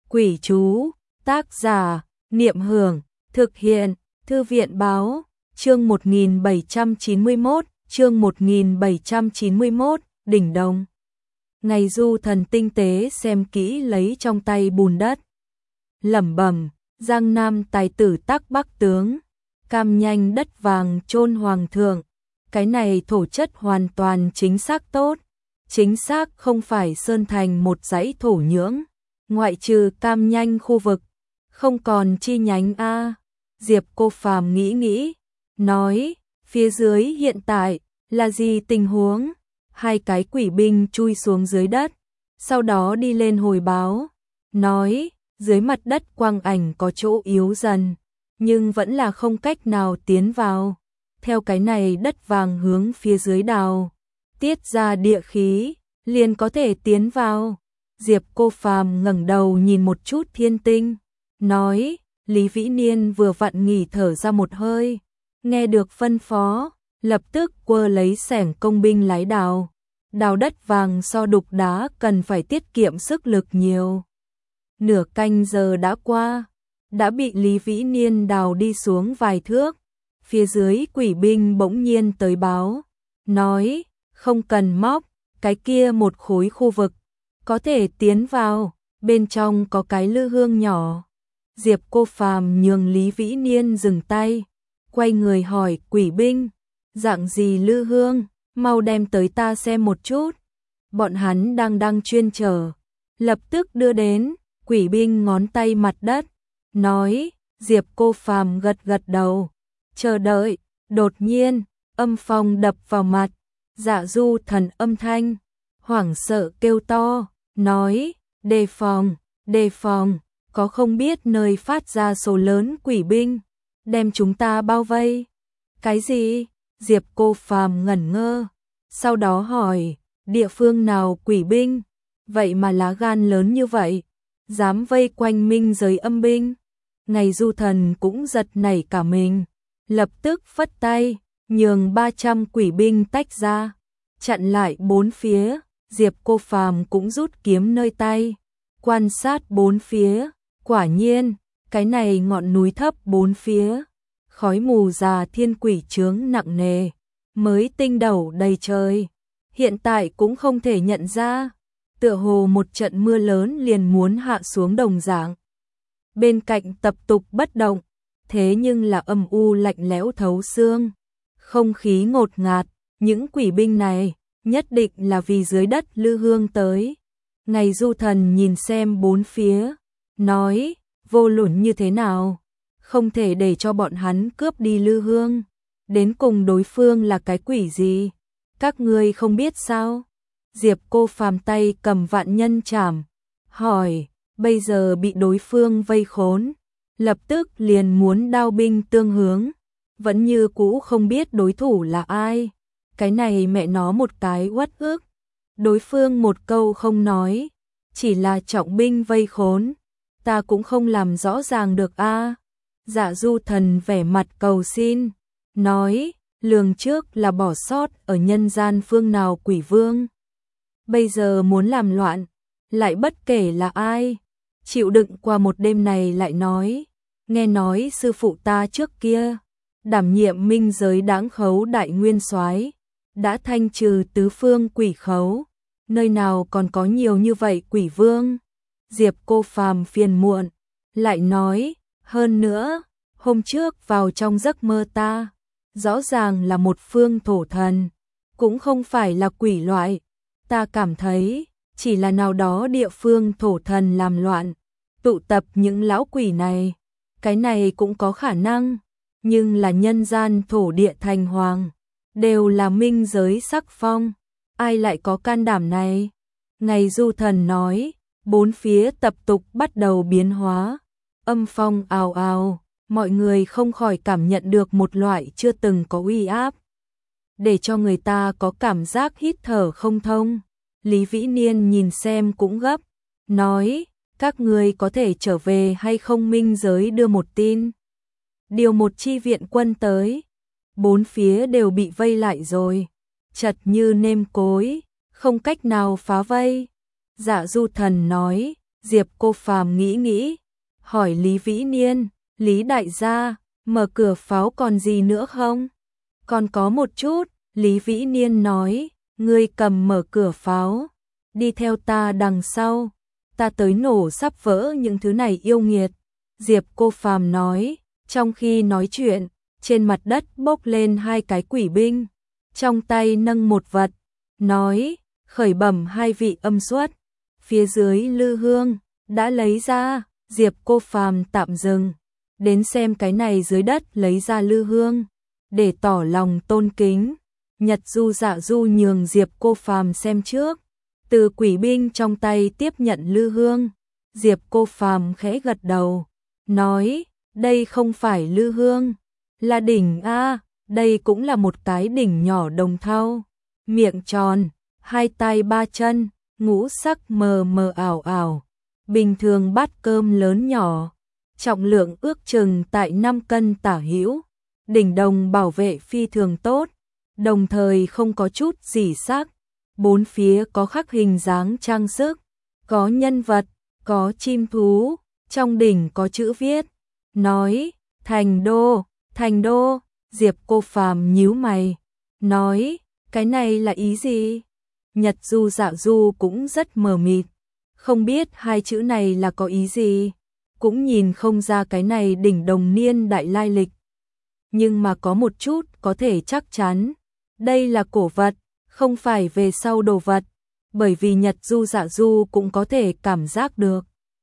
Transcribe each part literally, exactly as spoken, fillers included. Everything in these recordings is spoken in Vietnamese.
Quỷ chú, tác giả, Niệm Hưởng, thực hiện, Thư viện báo, chương một nghìn bảy trăm chín mươi mốt, chương một nghìn bảy trăm chín mươi mốt, đỉnh đồng. Ngày Du Thần tinh tế xem kỹ lấy trong tay bùn đất. Lẩm bẩm, Giang Nam tài tử tắc Bắc tướng, cam nhanh đất vàng chôn hoàng thượng. Cái này thổ chất hoàn toàn chính xác tốt, chính xác không phải sơn thành một dãy thổ nhưỡng, ngoại trừ cam nhanh khu vực, không còn chi nhánh a. Diệp Cô Phàm nghĩ nghĩ, nói, phía dưới hiện tại là gì tình huống? Hai cái quỷ binh chui xuống dưới đất, sau đó đi lên hồi báo, nói, dưới mặt đất quang ảnh có chỗ yếu dần, nhưng vẫn là không cách nào tiến vào. Theo cái này đất vàng hướng phía dưới đào, tiết ra địa khí, liền có thể tiến vào. Diệp Cô Phàm ngẩng đầu nhìn một chút thiên tinh, nói, Lý Vĩ Niên vừa vặn nghỉ thở ra một hơi, nghe được phân phó, lập tức quơ lấy xẻng công binh lái đào. Đào đất vàng so đục đá cần phải tiết kiệm sức lực nhiều. Nửa canh giờ đã qua, đã bị Lý Vĩ Niên đào đi xuống vài thước. Phía dưới quỷ binh bỗng nhiên tới báo, nói, không cần móc, cái kia một khối khu vực, có thể tiến vào, bên trong có cái lư hương nhỏ. Diệp Cô Phàm nhường Lý Vĩ Niên dừng tay, quay người hỏi quỷ binh, dạng gì lư hương, mau đem tới ta xem một chút. Bọn hắn đang đang chuyên chờ, lập tức đưa đến. Quỷ binh ngón tay mặt đất, nói, Diệp Cô Phàm gật gật đầu, chờ đợi. Đột nhiên, âm phong đập vào mặt, Dạ Du Thần âm thanh, hoảng sợ kêu to, nói, đề phòng, đề phòng, có không biết nơi phát ra số lớn quỷ binh, đem chúng ta bao vây. Cái gì? Diệp Cô Phàm ngẩn ngơ, sau đó hỏi, địa phương nào quỷ binh, vậy mà lá gan lớn như vậy, dám vây quanh minh giới âm binh. Ngày Du Thần cũng giật nảy cả mình, lập tức phất tay, nhường ba trăm quỷ binh tách ra, chặn lại bốn phía. Diệp Cô Phàm cũng rút kiếm nơi tay, quan sát bốn phía, quả nhiên, cái này ngọn núi thấp bốn phía, khói mù già thiên quỷ chướng nặng nề, mới tinh đầu đầy trời, hiện tại cũng không thể nhận ra, tựa hồ một trận mưa lớn liền muốn hạ xuống đồng dạng. Bên cạnh tập tục bất động, thế nhưng là âm u lạnh lẽo thấu xương, không khí ngột ngạt, những quỷ binh này nhất định là vì dưới đất lư hương tới. Ngày Du Thần nhìn xem bốn phía, nói, vô luận như thế nào, không thể để cho bọn hắn cướp đi lư hương. Đến cùng đối phương là cái quỷ gì, các ngươi không biết sao? Diệp Cô Phàm tay cầm vạn nhân trảm, hỏi, bây giờ bị đối phương vây khốn, lập tức liền muốn đao binh tương hướng, vẫn như cũ không biết đối thủ là ai. Cái này mẹ nó một cái uất ức, đối phương một câu không nói, chỉ là trọng binh vây khốn, ta cũng không làm rõ ràng được a. À. Dạ Du Thần vẻ mặt cầu xin, nói, lường trước là bỏ sót ở nhân gian phương nào quỷ vương, bây giờ muốn làm loạn, lại bất kể là ai, chịu đựng qua một đêm này lại nói, nghe nói sư phụ ta trước kia đảm nhiệm minh giới đáng khấu đại nguyên soái, đã thanh trừ tứ phương quỷ khấu, nơi nào còn có nhiều như vậy quỷ vương. Diệp Cô Phàm phiền muộn, lại nói, hơn nữa, hôm trước vào trong giấc mơ ta, rõ ràng là một phương thổ thần, cũng không phải là quỷ loại, ta cảm thấy, chỉ là nào đó địa phương thổ thần làm loạn, tụ tập những lão quỷ này, cái này cũng có khả năng, nhưng là nhân gian thổ địa thành hoàng, đều là minh giới sắc phong, ai lại có can đảm này? Ngày Du Thần nói, bốn phía tập tục bắt đầu biến hóa, âm phong ào ào, mọi người không khỏi cảm nhận được một loại chưa từng có uy áp, để cho người ta có cảm giác hít thở không thông. Lý Vĩ Niên nhìn xem cũng gấp, nói, các ngươi có thể trở về hay không minh giới đưa một tin, điều một chi viện quân tới. Bốn phía đều bị vây lại rồi, chật như nêm cối, không cách nào phá vây. Dạ Du Thần nói, Diệp Cô Phàm nghĩ nghĩ, hỏi Lý Vĩ Niên, Lý đại gia, mở cửa pháo còn gì nữa không? Còn có một chút, Lý Vĩ Niên nói, ngươi cầm mở cửa pháo, đi theo ta đằng sau, ta tới nổ sắp vỡ những thứ này yêu nghiệt. Diệp Cô Phàm nói, trong khi nói chuyện, trên mặt đất bốc lên hai cái quỷ binh, trong tay nâng một vật, nói, khởi bẩm hai vị âm xuất, phía dưới lư hương, đã lấy ra. Diệp Cô Phàm tạm dừng, đến xem cái này dưới đất lấy ra lư hương, để tỏ lòng tôn kính. Nhật Du Dạ Du nhường Diệp Cô Phàm xem trước, từ quỷ binh trong tay tiếp nhận lư hương. Diệp Cô Phàm khẽ gật đầu, nói, đây không phải lư hương, là đỉnh a, đây cũng là một cái đỉnh nhỏ đồng thau, miệng tròn, hai tay ba chân, ngũ sắc mờ mờ ảo ảo, bình thường bát cơm lớn nhỏ, trọng lượng ước chừng tại năm cân tả hữu. Đỉnh đồng bảo vệ phi thường tốt, đồng thời không có chút gì sắc, bốn phía có khắc hình dáng trang sức, có nhân vật, có chim thú, trong đỉnh có chữ viết, nói, Thành Đô, Thành Đô. Diệp Cô Phàm nhíu mày, nói, cái này là ý gì? Nhật Du Dạ Du cũng rất mờ mịt, không biết hai chữ này là có ý gì, cũng nhìn không ra cái này đỉnh đồng niên đại lai lịch. Nhưng mà có một chút có thể chắc chắn, đây là cổ vật, không phải về sau đồ vật, bởi vì Nhật Du Dạ Du cũng có thể cảm giác được.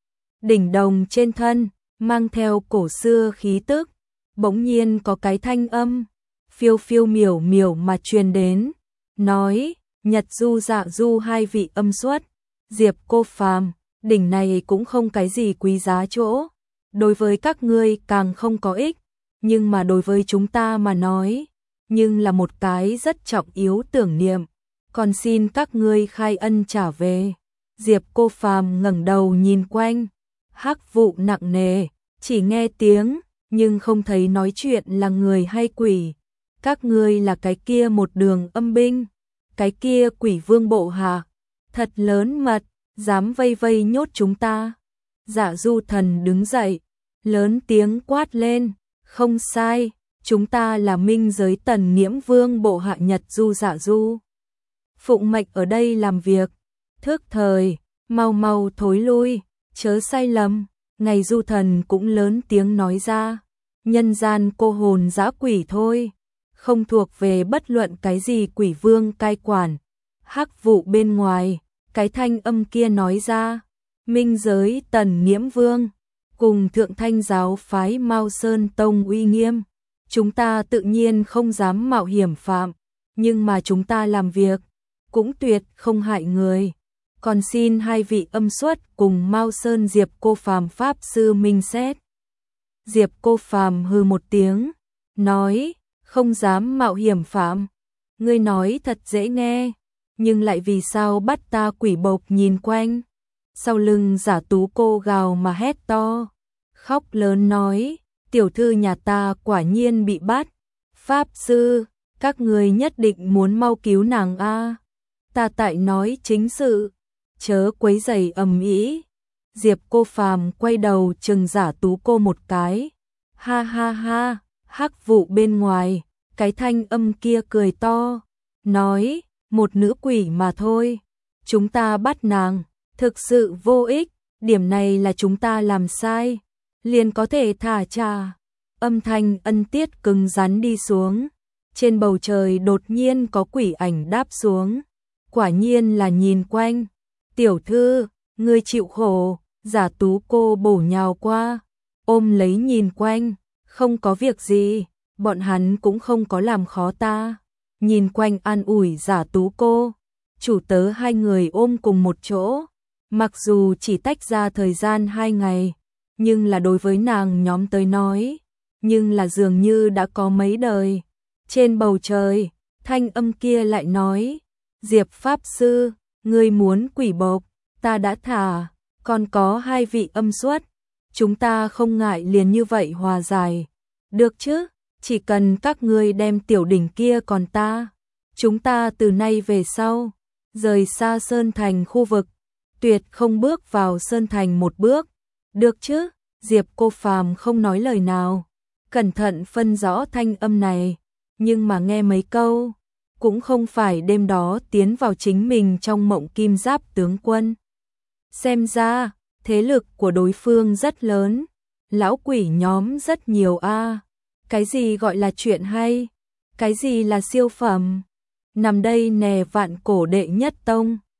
Đỉnh đồng trên thân, mang theo cổ xưa khí tức, bỗng nhiên có cái thanh âm, phiêu phiêu miểu miểu mà truyền đến, nói, Nhật Du Dạ Du hai vị âm xuất, Diệp Cô Phàm, đỉnh này cũng không cái gì quý giá chỗ, đối với các ngươi càng không có ích, nhưng mà đối với chúng ta mà nói, nhưng là một cái rất trọng yếu tưởng niệm, còn xin các ngươi khai ân trả về. Diệp Cô Phàm ngẩng đầu nhìn quanh, hắc vụ nặng nề, chỉ nghe tiếng, nhưng không thấy nói chuyện là người hay quỷ. Các ngươi là cái kia một đường âm binh, cái kia quỷ vương bộ hạ, thật lớn mật, dám vây vây nhốt chúng ta. Dạ Du Thần đứng dậy, lớn tiếng quát lên, không sai, chúng ta là minh giới Tần Nghiễm Vương bộ hạ Nhật Du Dạ Du. Phụng mệnh ở đây làm việc, thức thời, mau mau thối lui, chớ sai lầm. Ngày Du Thần cũng lớn tiếng nói ra, nhân gian cô hồn dã quỷ thôi, không thuộc về bất luận cái gì quỷ vương cai quản. Hắc vụ bên ngoài, cái thanh âm kia nói ra, minh giới Tần Nghiễm Vương, cùng Thượng Thanh giáo phái Mao Sơn Tông uy nghiêm, chúng ta tự nhiên không dám mạo hiểm phạm, nhưng mà chúng ta làm việc, cũng tuyệt không hại người. Còn xin hai vị âm xuất cùng Mao Sơn Diệp Cô Phàm pháp sư minh xét. Diệp Cô Phàm hừ một tiếng, nói, không dám mạo hiểm phạm. Ngươi nói thật dễ nghe, nhưng lại vì sao bắt ta quỷ bộc nhìn quanh. Sau lưng Giả Tú Cô gào mà hét to, khóc lớn nói, tiểu thư nhà ta quả nhiên bị bắt. Pháp sư, các người nhất định muốn mau cứu nàng a. Ta tại nói chính sự, chớ quấy rầy ầm ĩ. Diệp Cô Phàm quay đầu chừng Giả Tú Cô một cái. Ha ha ha, hắc vụ bên ngoài, cái thanh âm kia cười to, nói, một nữ quỷ mà thôi, chúng ta bắt nàng, thực sự vô ích, điểm này là chúng ta làm sai, liền có thể thả trả. Âm thanh ân tiết cứng rắn đi xuống, trên bầu trời đột nhiên có quỷ ảnh đáp xuống, quả nhiên là nhìn quanh. Tiểu thư, ngươi chịu khổ. Giả Tú Cô bổ nhào qua, ôm lấy nhìn quanh, không có việc gì, bọn hắn cũng không có làm khó ta. Nhìn quanh an ủi Giả Tú Cô, chủ tớ hai người ôm cùng một chỗ, mặc dù chỉ tách ra thời gian hai ngày, nhưng là đối với nàng nhóm tới nói, nhưng là dường như đã có mấy đời. Trên bầu trời, thanh âm kia lại nói, Diệp Pháp Sư, ngươi muốn quỷ bộc, ta đã thả, còn có hai vị âm xuất, chúng ta không ngại liền như vậy hòa giải. Được chứ, chỉ cần các ngươi đem tiểu đỉnh kia còn ta, chúng ta từ nay về sau, rời xa Sơn Thành khu vực, tuyệt không bước vào Sơn Thành một bước. Được chứ? Diệp Cô Phàm không nói lời nào, cẩn thận phân rõ thanh âm này, nhưng mà nghe mấy câu, cũng không phải đêm đó tiến vào chính mình trong mộng kim giáp tướng quân. Xem ra, thế lực của đối phương rất lớn, lão quỷ nhóm rất nhiều a. Cái gì gọi là chuyện hay? Cái gì là siêu phẩm? Nằm đây nè vạn cổ đệ nhất tông.